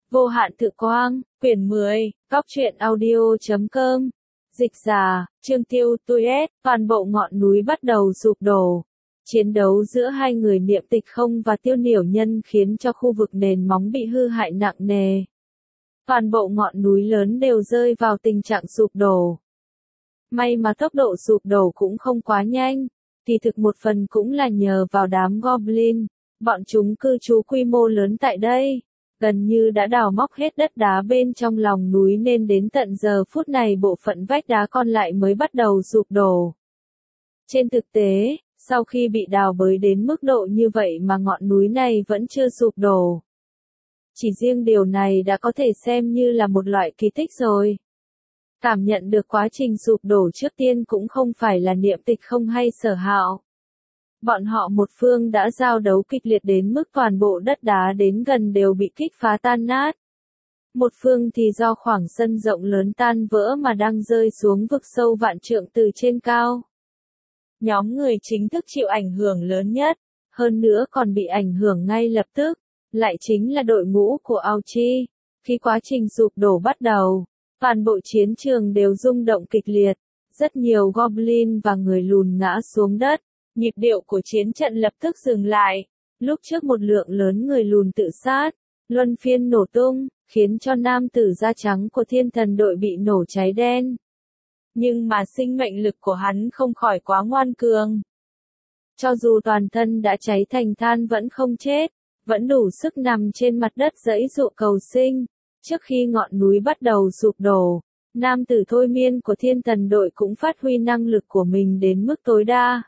Vô hạn tự quang, quyển 10, góc truyện audio.com. Dịch giả, Trương Tiêu, Tuyết, toàn bộ ngọn núi bắt đầu sụp đổ. Chiến đấu giữa hai người Niệm Tịch Không và Tiêu Niểu Nhân khiến cho khu vực nền móng bị hư hại nặng nề. Toàn bộ ngọn núi lớn đều rơi vào tình trạng sụp đổ. May mà tốc độ sụp đổ cũng không quá nhanh, thì thực một phần cũng là nhờ vào đám Goblin. Bọn chúng cư trú quy mô lớn tại đây, gần như đã đào móc hết đất đá bên trong lòng núi nên đến tận giờ phút này bộ phận vách đá còn lại mới bắt đầu sụp đổ. Trên thực tế, sau khi bị đào bới đến mức độ như vậy mà ngọn núi này vẫn chưa sụp đổ. Chỉ riêng điều này đã có thể xem như là một loại kỳ tích rồi. Cảm nhận được quá trình sụp đổ trước tiên cũng không phải là Niệm Tịch Không hay Sở Hạo. Bọn họ một phương đã giao đấu kịch liệt đến mức toàn bộ đất đá đến gần đều bị kích phá tan nát. Một phương thì do khoảng sân rộng lớn tan vỡ mà đang rơi xuống vực sâu vạn trượng từ trên cao. Nhóm người chính thức chịu ảnh hưởng lớn nhất, hơn nữa còn bị ảnh hưởng ngay lập tức, lại chính là đội ngũ của Auchi. Khi quá trình sụp đổ bắt đầu, toàn bộ chiến trường đều rung động kịch liệt, rất nhiều Goblin và người lùn ngã xuống đất. Nhịp điệu của chiến trận lập tức dừng lại, lúc trước một lượng lớn người lùn tự sát, luân phiên nổ tung, khiến cho nam tử da trắng của thiên thần đội bị nổ cháy đen. Nhưng mà sinh mệnh lực của hắn không khỏi quá ngoan cường. Cho dù toàn thân đã cháy thành than vẫn không chết, vẫn đủ sức nằm trên mặt đất giãy giụa cầu sinh. Trước khi ngọn núi bắt đầu sụp đổ, nam tử thôi miên của thiên thần đội cũng phát huy năng lực của mình đến mức tối đa.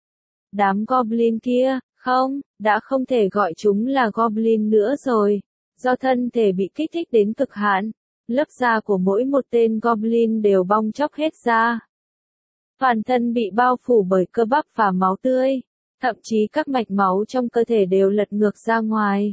Đám Goblin kia, đã không thể gọi chúng là Goblin nữa rồi, do thân thể bị kích thích đến cực hạn, lớp da của mỗi một tên Goblin đều bong chóc hết ra. Toàn thân bị bao phủ bởi cơ bắp và máu tươi, thậm chí các mạch máu trong cơ thể đều lật ngược ra ngoài.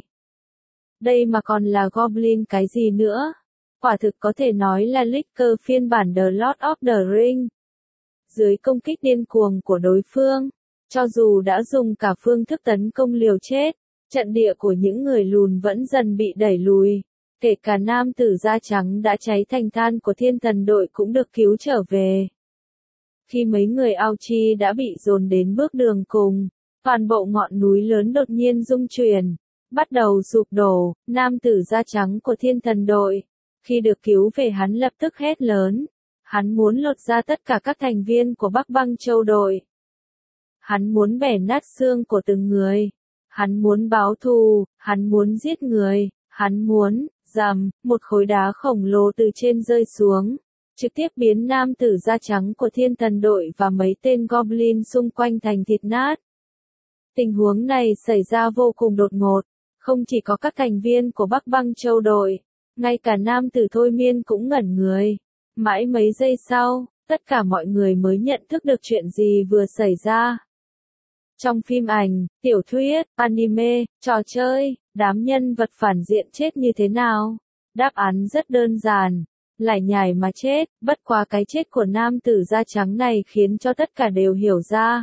Đây mà còn là Goblin cái gì nữa? Quả thực có thể nói là Licker phiên bản The Lord of the Rings. Dưới công kích điên cuồng của đối phương, cho dù đã dùng cả phương thức tấn công liều chết, trận địa của những người lùn vẫn dần bị đẩy lùi. Kể cả nam tử da trắng đã cháy thành than của thiên thần đội cũng được cứu trở về. Khi mấy người Auchi đã bị dồn đến bước đường cùng, toàn bộ ngọn núi lớn đột nhiên rung chuyển, bắt đầu sụp đổ. Nam tử da trắng của thiên thần đội, khi được cứu về hắn lập tức hét lớn. Hắn muốn lột ra tất cả các thành viên của Bắc Băng Châu đội. Hắn muốn bẻ nát xương của từng người. Hắn muốn báo thù, hắn muốn giết người, hắn muốn, một khối đá khổng lồ từ trên rơi xuống, trực tiếp biến nam tử da trắng của thiên thần đội và mấy tên Goblin xung quanh thành thịt nát. Tình huống này xảy ra vô cùng đột ngột, không chỉ có các thành viên của Bắc Băng Châu đội, ngay cả nam tử thôi miên cũng ngẩn người. Mãi mấy giây sau, tất cả mọi người mới nhận thức được chuyện gì vừa xảy ra. Trong phim ảnh, tiểu thuyết, anime, trò chơi, đám nhân vật phản diện chết như thế nào? Đáp án rất đơn giản, lải nhải mà chết, bất quá cái chết của nam tử da trắng này khiến cho tất cả đều hiểu ra.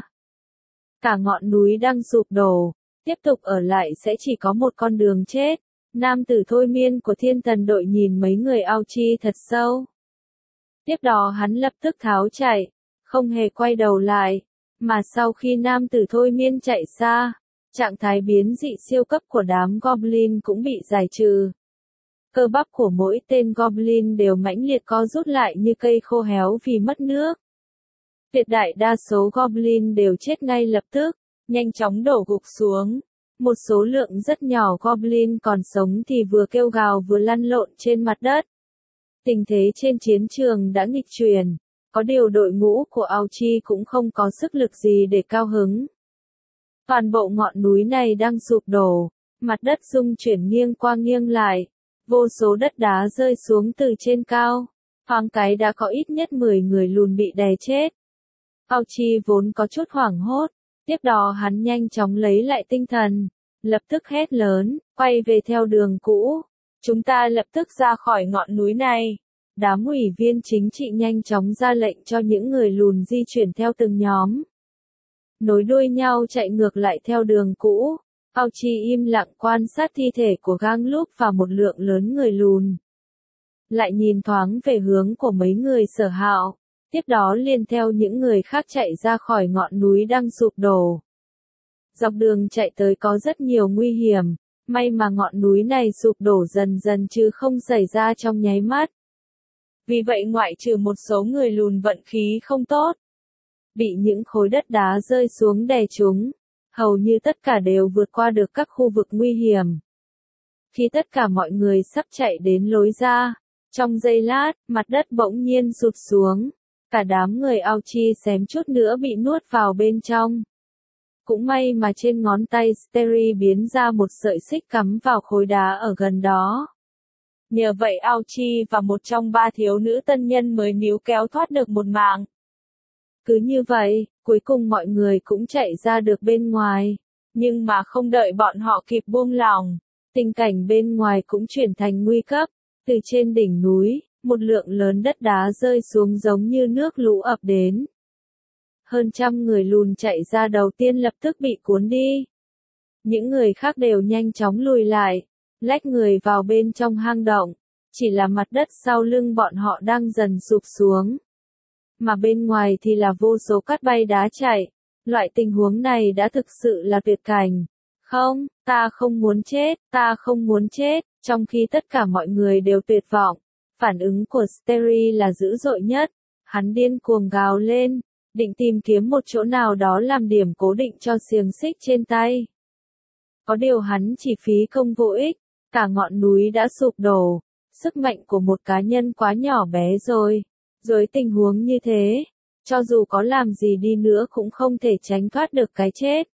Cả ngọn núi đang sụp đổ, tiếp tục ở lại sẽ chỉ có một con đường chết. Nam tử thôi miên của thiên thần đội nhìn mấy người Auchi thật sâu. Tiếp đó hắn lập tức tháo chạy, không hề quay đầu lại. Mà sau khi nam tử thôi miên chạy xa, trạng thái biến dị siêu cấp của đám Goblin cũng bị giải trừ. Cơ bắp của mỗi tên Goblin đều mãnh liệt co rút lại như cây khô héo vì mất nước. Tuyệt đại đa số Goblin đều chết ngay lập tức, nhanh chóng đổ gục xuống. Một số lượng rất nhỏ Goblin còn sống thì vừa kêu gào vừa lăn lộn trên mặt đất. Tình thế trên chiến trường đã nghịch chuyển. Có điều đội ngũ của Auchi cũng không có sức lực gì để cao hứng. Toàn bộ ngọn núi này đang sụp đổ, mặt đất rung chuyển nghiêng qua nghiêng lại, vô số đất đá rơi xuống từ trên cao, thoáng cái đã có ít nhất 10 người lùn bị đè chết. Auchi vốn có chút hoảng hốt, tiếp đó hắn nhanh chóng lấy lại tinh thần, lập tức hét lớn, quay về theo đường cũ, chúng ta lập tức ra khỏi ngọn núi này. Đám ủy viên chính trị nhanh chóng ra lệnh cho những người lùn di chuyển theo từng nhóm. Nối đuôi nhau chạy ngược lại theo đường cũ. Auchi im lặng quan sát thi thể của gang lúp và một lượng lớn người lùn. Lại nhìn thoáng về hướng của mấy người Sở Hạo, tiếp đó liền theo những người khác chạy ra khỏi ngọn núi đang sụp đổ. Dọc đường chạy tới có rất nhiều nguy hiểm, may mà ngọn núi này sụp đổ dần dần chứ không xảy ra trong nháy mắt. Vì vậy ngoại trừ một số người lùn vận khí không tốt, bị những khối đất đá rơi xuống đè chúng, hầu như tất cả đều vượt qua được các khu vực nguy hiểm. Khi tất cả mọi người sắp chạy đến lối ra, trong giây lát, mặt đất bỗng nhiên sụt xuống, cả đám người Auchi xém chút nữa bị nuốt vào bên trong. Cũng may mà trên ngón tay Steri biến ra một sợi xích cắm vào khối đá ở gần đó. Nhờ vậy Auchi và một trong ba thiếu nữ tân nhân mới níu kéo thoát được một mạng. Cứ như vậy, cuối cùng mọi người cũng chạy ra được bên ngoài, nhưng mà không đợi bọn họ kịp buông lỏng, tình cảnh bên ngoài cũng chuyển thành nguy cấp. Từ trên đỉnh núi, một lượng lớn đất đá rơi xuống giống như nước lũ ập đến. Hơn trăm người lùn chạy ra đầu tiên lập tức bị cuốn đi. Những người khác đều nhanh chóng lùi lại, lách người vào bên trong hang động, chỉ là mặt đất sau lưng bọn họ đang dần sụp xuống. Mà bên ngoài thì là vô số cát bay đá chạy, loại tình huống này đã thực sự là tuyệt cảnh. Không, ta không muốn chết, ta không muốn chết, trong khi tất cả mọi người đều tuyệt vọng. Phản ứng của Steri là dữ dội nhất, hắn điên cuồng gào lên, định tìm kiếm một chỗ nào đó làm điểm cố định cho xiềng xích trên tay. Có điều hắn chỉ phí công vô ích, cả ngọn núi đã sụp đổ, sức mạnh của một cá nhân quá nhỏ bé rồi. Dưới tình huống như thế, cho dù có làm gì đi nữa cũng không thể tránh thoát được cái chết.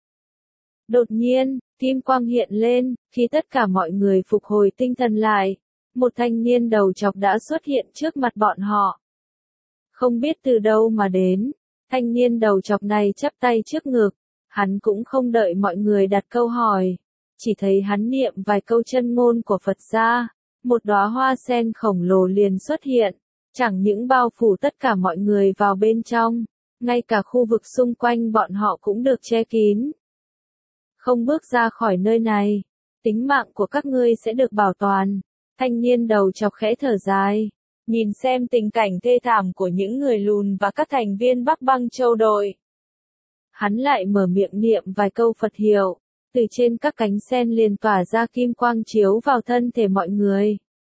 Đột nhiên, kim quang hiện lên, khi tất cả mọi người phục hồi tinh thần lại, một thanh niên đầu chọc đã xuất hiện trước mặt bọn họ. Không biết từ đâu mà đến, thanh niên đầu chọc này chắp tay trước ngực, hắn cũng không đợi mọi người đặt câu hỏi, chỉ thấy hắn niệm vài câu chân ngôn của Phật gia, một đóa hoa sen khổng lồ liền xuất hiện, chẳng những bao phủ tất cả mọi người vào bên trong, ngay cả khu vực xung quanh bọn họ cũng được che kín. Không bước ra khỏi nơi này, tính mạng của các ngươi sẽ được bảo toàn. Thanh niên đầu chọc khẽ thở dài, nhìn xem tình cảnh thê thảm của những người lùn và các thành viên Bắc Băng Châu đội. Hắn lại mở miệng niệm vài câu Phật hiệu, từ trên các cánh sen liền tỏa ra kim quang chiếu vào thân thể mọi người.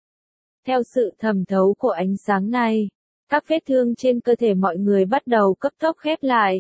Theo sự thẩm thấu của ánh sáng này, các vết thương trên cơ thể mọi người bắt đầu cấp tốc khép lại.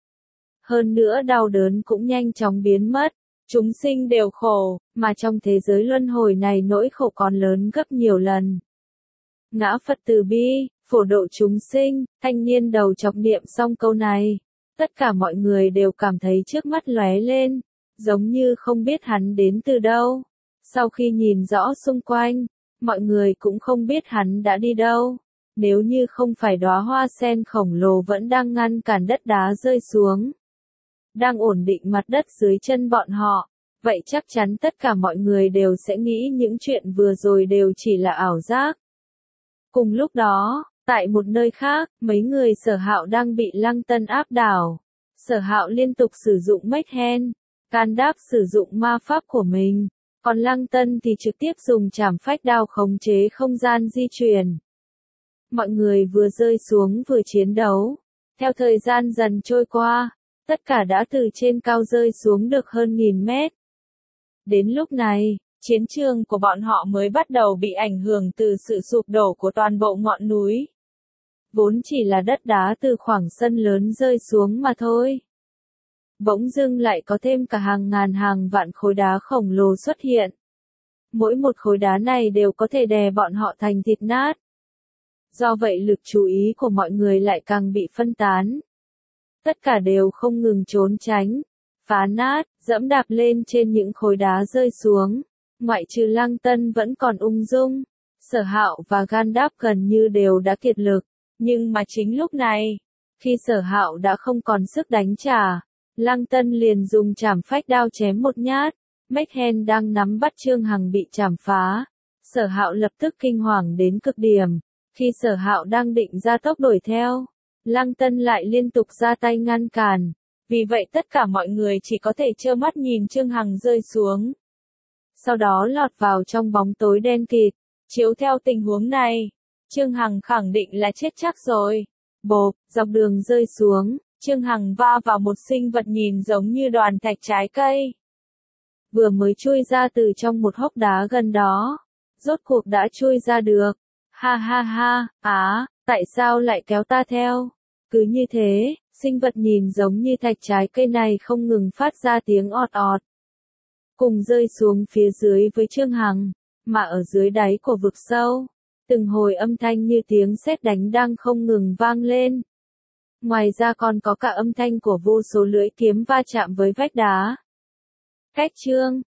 Hơn nữa đau đớn cũng nhanh chóng biến mất, chúng sinh đều khổ, mà trong thế giới luân hồi này nỗi khổ còn lớn gấp nhiều lần. Ngã Phật từ bi, phổ độ chúng sinh, thanh niên đầu chọc niệm xong câu này, tất cả mọi người đều cảm thấy trước mắt lóe lên, giống như không biết hắn đến từ đâu. Sau khi nhìn rõ xung quanh, mọi người cũng không biết hắn đã đi đâu. Nếu như không phải đóa hoa sen khổng lồ vẫn đang ngăn cản đất đá rơi xuống, đang ổn định mặt đất dưới chân bọn họ, vậy chắc chắn tất cả mọi người đều sẽ nghĩ những chuyện vừa rồi đều chỉ là ảo giác. Cùng lúc đó, tại một nơi khác, mấy người Sở Hạo đang bị Lăng Tân áp đảo. Sở Hạo liên tục sử dụng Mekhen, Can Đáp sử dụng ma pháp của mình, còn Lăng Tân thì trực tiếp dùng trảm phách đao khống chế không gian di chuyển. Mọi người vừa rơi xuống vừa chiến đấu. Theo thời gian dần trôi qua, tất cả đã từ trên cao rơi xuống được hơn 1000 mét. Đến lúc này, chiến trường của bọn họ mới bắt đầu bị ảnh hưởng từ sự sụp đổ của toàn bộ ngọn núi. Vốn chỉ là đất đá từ khoảng sân lớn rơi xuống mà thôi. Bỗng dưng lại có thêm cả hàng ngàn hàng vạn khối đá khổng lồ xuất hiện. Mỗi một khối đá này đều có thể đè bọn họ thành thịt nát. Do vậy lực chú ý của mọi người lại càng bị phân tán. Tất cả đều không ngừng trốn tránh, phá nát, dẫm đạp lên trên những khối đá rơi xuống. Ngoại trừ Lăng Tân vẫn còn ung dung, Sở Hạo và Gan Đáp gần như đều đã kiệt lực. Nhưng mà chính lúc này, khi Sở Hạo đã không còn sức đánh trả, Lăng Tân liền dùng trảm phách đao chém một nhát. Mekhen đang nắm bắt Trương Hằng bị chảm phá. Sở Hạo lập tức kinh hoàng đến cực điểm. Khi Sở Hạo đang định ra tốc đuổi theo, Lăng Tân lại liên tục ra tay ngăn cản. Vì vậy tất cả mọi người chỉ có thể trơ mắt nhìn Trương Hằng rơi xuống. Sau đó lọt vào trong bóng tối đen kịt. Chiếu theo tình huống này, Trương Hằng khẳng định là chết chắc rồi. Bộp, dọc đường rơi xuống, Trương Hằng va vào một sinh vật nhìn giống như đoàn thạch trái cây. Vừa mới chui ra từ trong một hốc đá gần đó. Rốt cuộc đã chui ra được. Ha ha ha, tại sao lại kéo ta theo? Cứ như thế, sinh vật nhìn giống như thạch trái cây này không ngừng phát ra tiếng ọt ọt. Cùng rơi xuống phía dưới với Trương Hằng, mà ở dưới đáy của vực sâu, từng hồi âm thanh như tiếng sét đánh đang không ngừng vang lên. Ngoài ra còn có cả âm thanh của vô số lưỡi kiếm va chạm với vách đá. Cách Trương